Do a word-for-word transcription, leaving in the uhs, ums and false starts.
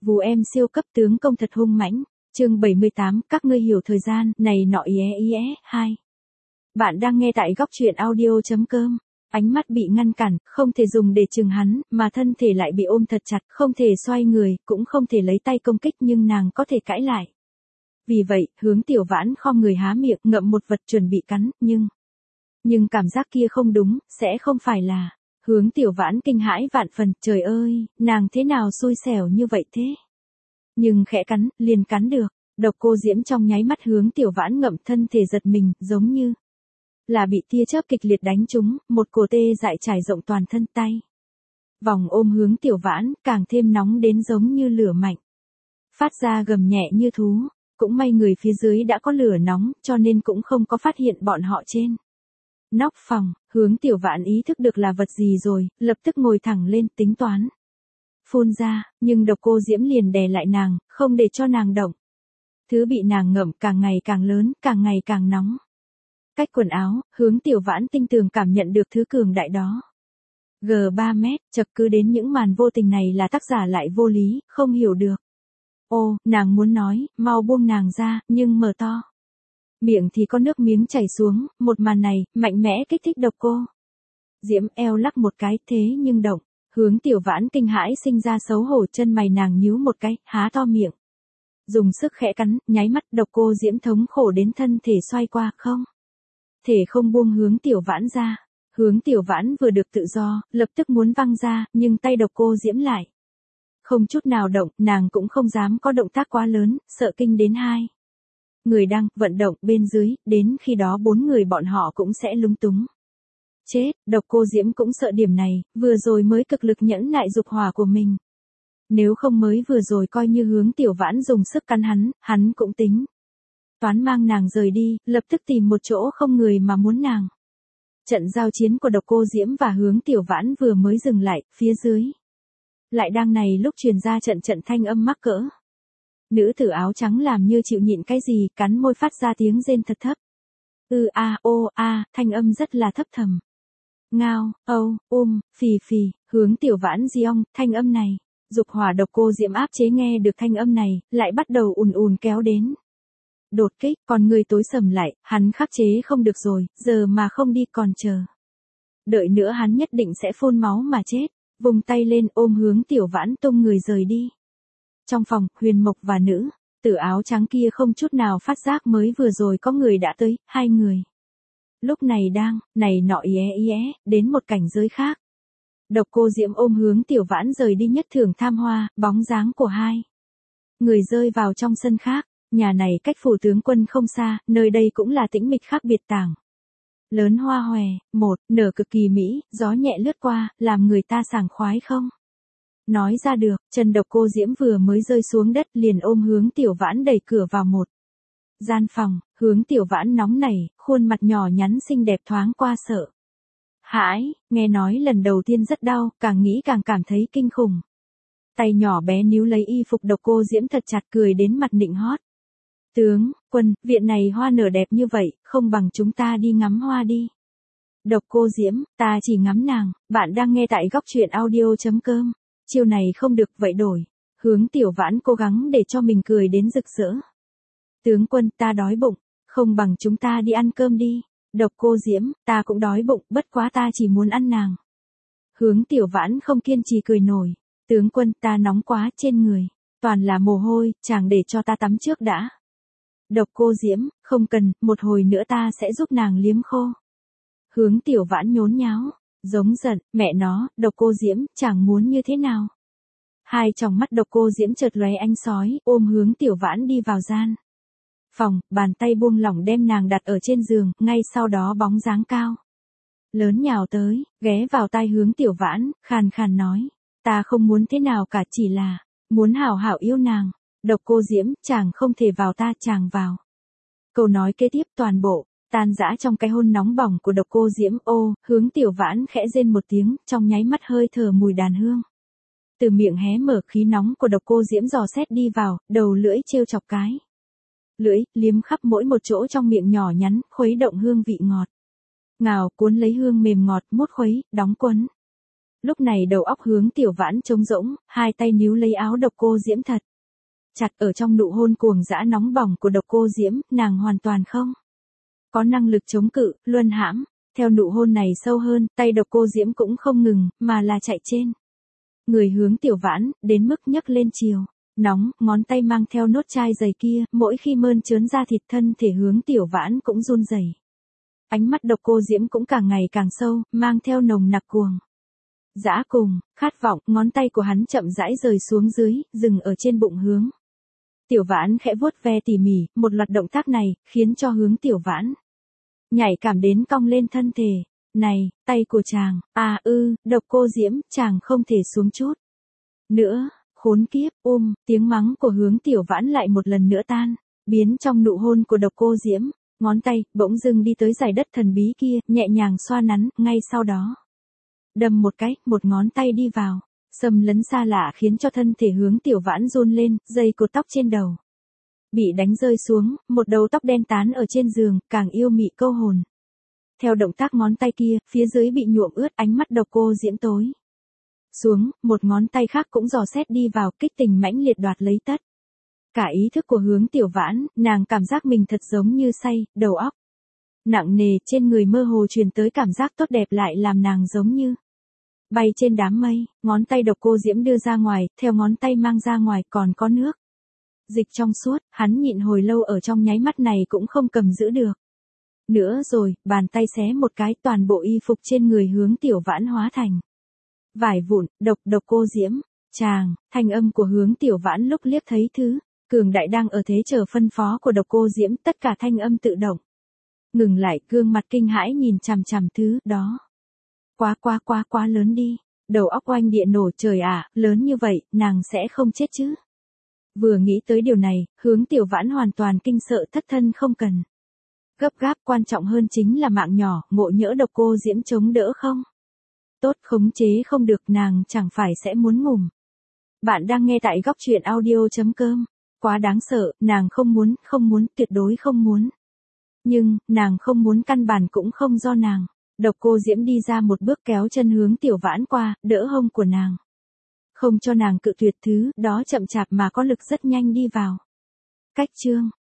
Vù em siêu cấp tướng công thật hung mãnh. Chương bảy mươi tám, các ngươi hiểu thời gian, này nọ yé yé, hai. Bạn đang nghe tại góc truyện audio chấm com. Ánh mắt bị ngăn cản, không thể dùng để chừng hắn, mà thân thể lại bị ôm thật chặt, không thể xoay người, cũng không thể lấy tay công kích nhưng nàng có thể cãi lại. Vì vậy, Hướng Tiểu Vãn khom người há miệng, ngậm một vật chuẩn bị cắn, nhưng... Nhưng cảm giác kia không đúng, sẽ không phải là... Hướng Tiểu Vãn kinh hãi vạn phần, trời ơi, nàng thế nào xui xẻo như vậy thế? Nhưng khẽ cắn, liền cắn được, độc cô diễm trong nháy mắt Hướng Tiểu Vãn ngậm thân thể giật mình, giống như là bị tia chớp kịch liệt đánh trúng, một cổ tê dại trải rộng toàn thân tay. Vòng ôm Hướng Tiểu Vãn, càng thêm nóng đến giống như lửa mạnh. Phát ra gầm nhẹ như thú, cũng may người phía dưới đã có lửa nóng, cho nên cũng không có phát hiện bọn họ trên. Nóc phòng, Hướng Tiểu Vãn ý thức được là vật gì rồi, lập tức ngồi thẳng lên tính toán. Phun ra, nhưng độc cô diễm liền đè lại nàng, không để cho nàng động. Thứ bị nàng ngậm càng ngày càng lớn, càng ngày càng nóng. Cách quần áo, Hướng Tiểu Vãn tinh tường cảm nhận được thứ cường đại đó. G ba mét, chật cứ đến những màn vô tình này là tác giả lại vô lý, không hiểu được. Ô, nàng muốn nói, mau buông nàng ra, nhưng mở to. Miệng thì có nước miếng chảy xuống, một màn này, mạnh mẽ kích thích độc cô. Diễm eo lắc một cái, thế nhưng động. Hướng Tiểu Vãn kinh hãi sinh ra xấu hổ, chân mày nàng nhíu một cái, há to miệng. Dùng sức khẽ cắn, nháy mắt độc cô diễm thống khổ đến thân thể xoay qua, không. Thể không buông Hướng Tiểu Vãn ra. Hướng Tiểu Vãn vừa được tự do, lập tức muốn văng ra, nhưng tay độc cô diễm lại. Không chút nào động, nàng cũng không dám có động tác quá lớn, sợ kinh đến hai. Người đang vận động bên dưới, đến khi đó bốn người bọn họ cũng sẽ lúng túng. Chết, độc cô diễm cũng sợ điểm này, vừa rồi mới cực lực nhẫn nại dục hỏa của mình. Nếu không mới vừa rồi coi như Hướng Tiểu Vãn dùng sức cắn hắn, hắn cũng tính. Toán mang nàng rời đi, lập tức tìm một chỗ không người mà muốn nàng. Trận giao chiến của độc cô diễm và Hướng Tiểu Vãn vừa mới dừng lại, phía dưới. Lại đang này lúc truyền ra trận trận thanh âm mắc cỡ. Nữ tử áo trắng làm như chịu nhịn cái gì, cắn môi phát ra tiếng rên thật thấp. Ư a ô a, thanh âm rất là thấp thầm. Ngao, âu, um, phì phì, Hướng Tiểu Vãn giong, thanh âm này. Dục hỏa độc cô diễm áp chế nghe được thanh âm này, lại bắt đầu ùn ùn kéo đến. Đột kích, còn người tối sầm lại, hắn khắc chế không được rồi, giờ mà không đi còn chờ. Đợi nữa hắn nhất định sẽ phun máu mà chết, vùng tay lên ôm Hướng Tiểu Vãn tung người rời đi. Trong phòng, Huyền Mộc và nữ tử áo trắng kia không chút nào phát giác mới vừa rồi có người đã tới, hai người. Lúc này đang, này nọ yé yé, đến một cảnh giới khác. Độc cô diễm ôm Hướng Tiểu Vãn rời đi nhất thưởng tham hoa, bóng dáng của hai người rơi vào trong sân khác. Nhà này cách phủ tướng quân không xa, nơi đây cũng là tĩnh mịch khác biệt tảng. Lớn hoa hòe, một, nở cực kỳ mỹ, gió nhẹ lướt qua, làm người ta sảng khoái không? Nói ra được, chân độc cô diễm vừa mới rơi xuống đất liền ôm Hướng Tiểu Vãn đẩy cửa vào một gian phòng, Hướng Tiểu Vãn nóng nảy, khuôn mặt nhỏ nhắn xinh đẹp thoáng qua sợ. Hãi, nghe nói lần đầu tiên rất đau, càng nghĩ càng cảm thấy kinh khủng. Tay nhỏ bé níu lấy y phục độc cô diễm thật chặt cười đến mặt nịnh hót. Tướng, quân, viện này hoa nở đẹp như vậy, không bằng chúng ta đi ngắm hoa đi. Độc cô diễm, ta chỉ ngắm nàng, bạn đang nghe tại góc truyện audio chấm com. Chiều này không được vậy đổi. Hướng Tiểu Vãn cố gắng để cho mình cười đến rực rỡ. Tướng quân, ta đói bụng, không bằng chúng ta đi ăn cơm đi. Độc cô diễm, ta cũng đói bụng, bất quá ta chỉ muốn ăn nàng. Hướng Tiểu Vãn không kiên trì cười nổi. Tướng quân, ta nóng quá, trên người toàn là mồ hôi, chàng để cho ta tắm trước đã. Độc cô diễm, không cần, một hồi nữa ta sẽ giúp nàng liếm khô. Hướng Tiểu Vãn nhốn nháo, giống giận, mẹ nó, độc cô diễm, chàng muốn như thế nào? Hai tròng mắt độc cô diễm chợt lóe ánh sói, ôm Hướng Tiểu Vãn đi vào gian phòng, bàn tay buông lỏng đem nàng đặt ở trên giường, ngay sau đó bóng dáng cao lớn nhào tới, ghé vào tai Hướng Tiểu Vãn, khàn khàn nói, ta không muốn thế nào cả, chỉ là muốn hảo hảo yêu nàng. Độc cô diễm, chàng không thể vào ta, chàng vào. Câu nói kế tiếp toàn bộ tan rã trong cái hôn nóng bỏng của độc cô diễm. Ô, Hướng Tiểu Vãn khẽ rên một tiếng, trong nháy mắt hơi thở mùi đàn hương từ miệng hé mở, khí nóng của độc cô diễm dò xét đi vào, đầu lưỡi trêu chọc cái lưỡi, liếm khắp mỗi một chỗ trong miệng nhỏ nhắn, khuấy động hương vị ngọt ngào, cuốn lấy hương mềm ngọt, mút khuấy, đóng quấn Lúc này đầu óc Hướng Tiểu Vãn trống rỗng, hai tay níu lấy áo Độc Cô Diễm thật chặt. Ở trong nụ hôn cuồng dã nóng bỏng của Độc Cô Diễm, nàng hoàn toàn không có năng lực chống cự, luân hãm. Theo nụ hôn này sâu hơn, tay Độc Cô Diễm cũng không ngừng, mà là chạy trên người Hướng Tiểu Vãn, đến mức nhấc lên chiều nóng, ngón tay mang theo nốt chai dày kia, mỗi khi mơn trớn ra thịt thân thể Hướng Tiểu Vãn cũng run rẩy. Ánh mắt Độc Cô Diễm cũng càng ngày càng sâu, mang theo nồng nặc cuồng dã cùng khát vọng. Ngón tay của hắn chậm rãi rời xuống dưới, dừng ở trên bụng Hướng Tiểu Vãn, khẽ vuốt ve tỉ mỉ. Một loạt động tác này khiến cho Hướng Tiểu Vãn nhạy cảm đến cong lên thân thể. Này, tay của chàng, à ư, Độc Cô Diễm, chàng không thể xuống chút nữa, khốn kiếp. Ôm, tiếng mắng của Hướng Tiểu Vãn lại một lần nữa tan biến trong nụ hôn của Độc Cô Diễm. Ngón tay bỗng dưng đi tới dải đất thần bí kia, nhẹ nhàng xoa nắn, ngay sau đó đâm một cái, một ngón tay đi vào, xâm lấn xa lạ khiến cho thân thể Hướng Tiểu Vãn run lên. Dây cột tóc trên đầu bị đánh rơi xuống, một đầu tóc đen tán ở trên giường, càng yêu mị câu hồn. Theo động tác ngón tay kia, phía dưới bị nhuộm ướt. Ánh mắt Độc Cô Diễm tối xuống, một ngón tay khác cũng dò xét đi vào, kích tình mãnh liệt đoạt lấy tất cả ý thức của Hướng Tiểu Vãn. Nàng cảm giác mình thật giống như say, đầu óc nặng nề, trên người mơ hồ truyền tới cảm giác tốt đẹp, lại làm nàng giống như bay trên đám mây. Ngón tay Độc Cô Diễm đưa ra ngoài, theo ngón tay mang ra ngoài còn có nước dịch trong suốt. Hắn nhịn hồi lâu, ở trong nháy mắt này cũng không cầm giữ được nữa rồi, bàn tay xé một cái, toàn bộ y phục trên người Hướng Tiểu Vãn hóa thành vải vụn. Độc Độc Cô Diễm, chàng. Thanh âm của Hướng Tiểu Vãn lúc liếc thấy thứ cường đại đang ở thế chờ phân phó của Độc Cô Diễm, tất cả thanh âm tự động ngừng lại, gương mặt kinh hãi nhìn chằm chằm thứ đó. Quá quá quá quá lớn đi. Đầu óc oanh địa nổ. Trời ạ, lớn như vậy, nàng sẽ không chết chứ? Vừa nghĩ tới điều này, Hướng Tiểu Vãn hoàn toàn kinh sợ, thất thân không cần gấp gáp, quan trọng hơn chính là mạng nhỏ. Ngộ nhỡ Độc Cô Diễm chống đỡ không tốt, khống chế không được, nàng chẳng phải sẽ muốn ngủm. Bạn đang nghe tại góc truyện audio chấm com. Quá đáng sợ, nàng không muốn, không muốn, tuyệt đối không muốn. Nhưng, nàng không muốn căn bản cũng không do nàng. Độc Cô Diễm đi ra một bước, kéo chân Hướng Tiểu Vãn qua, đỡ hông của nàng. Không cho nàng cự tuyệt thứ đó, chậm chạp mà có lực rất nhanh đi vào. Cách chương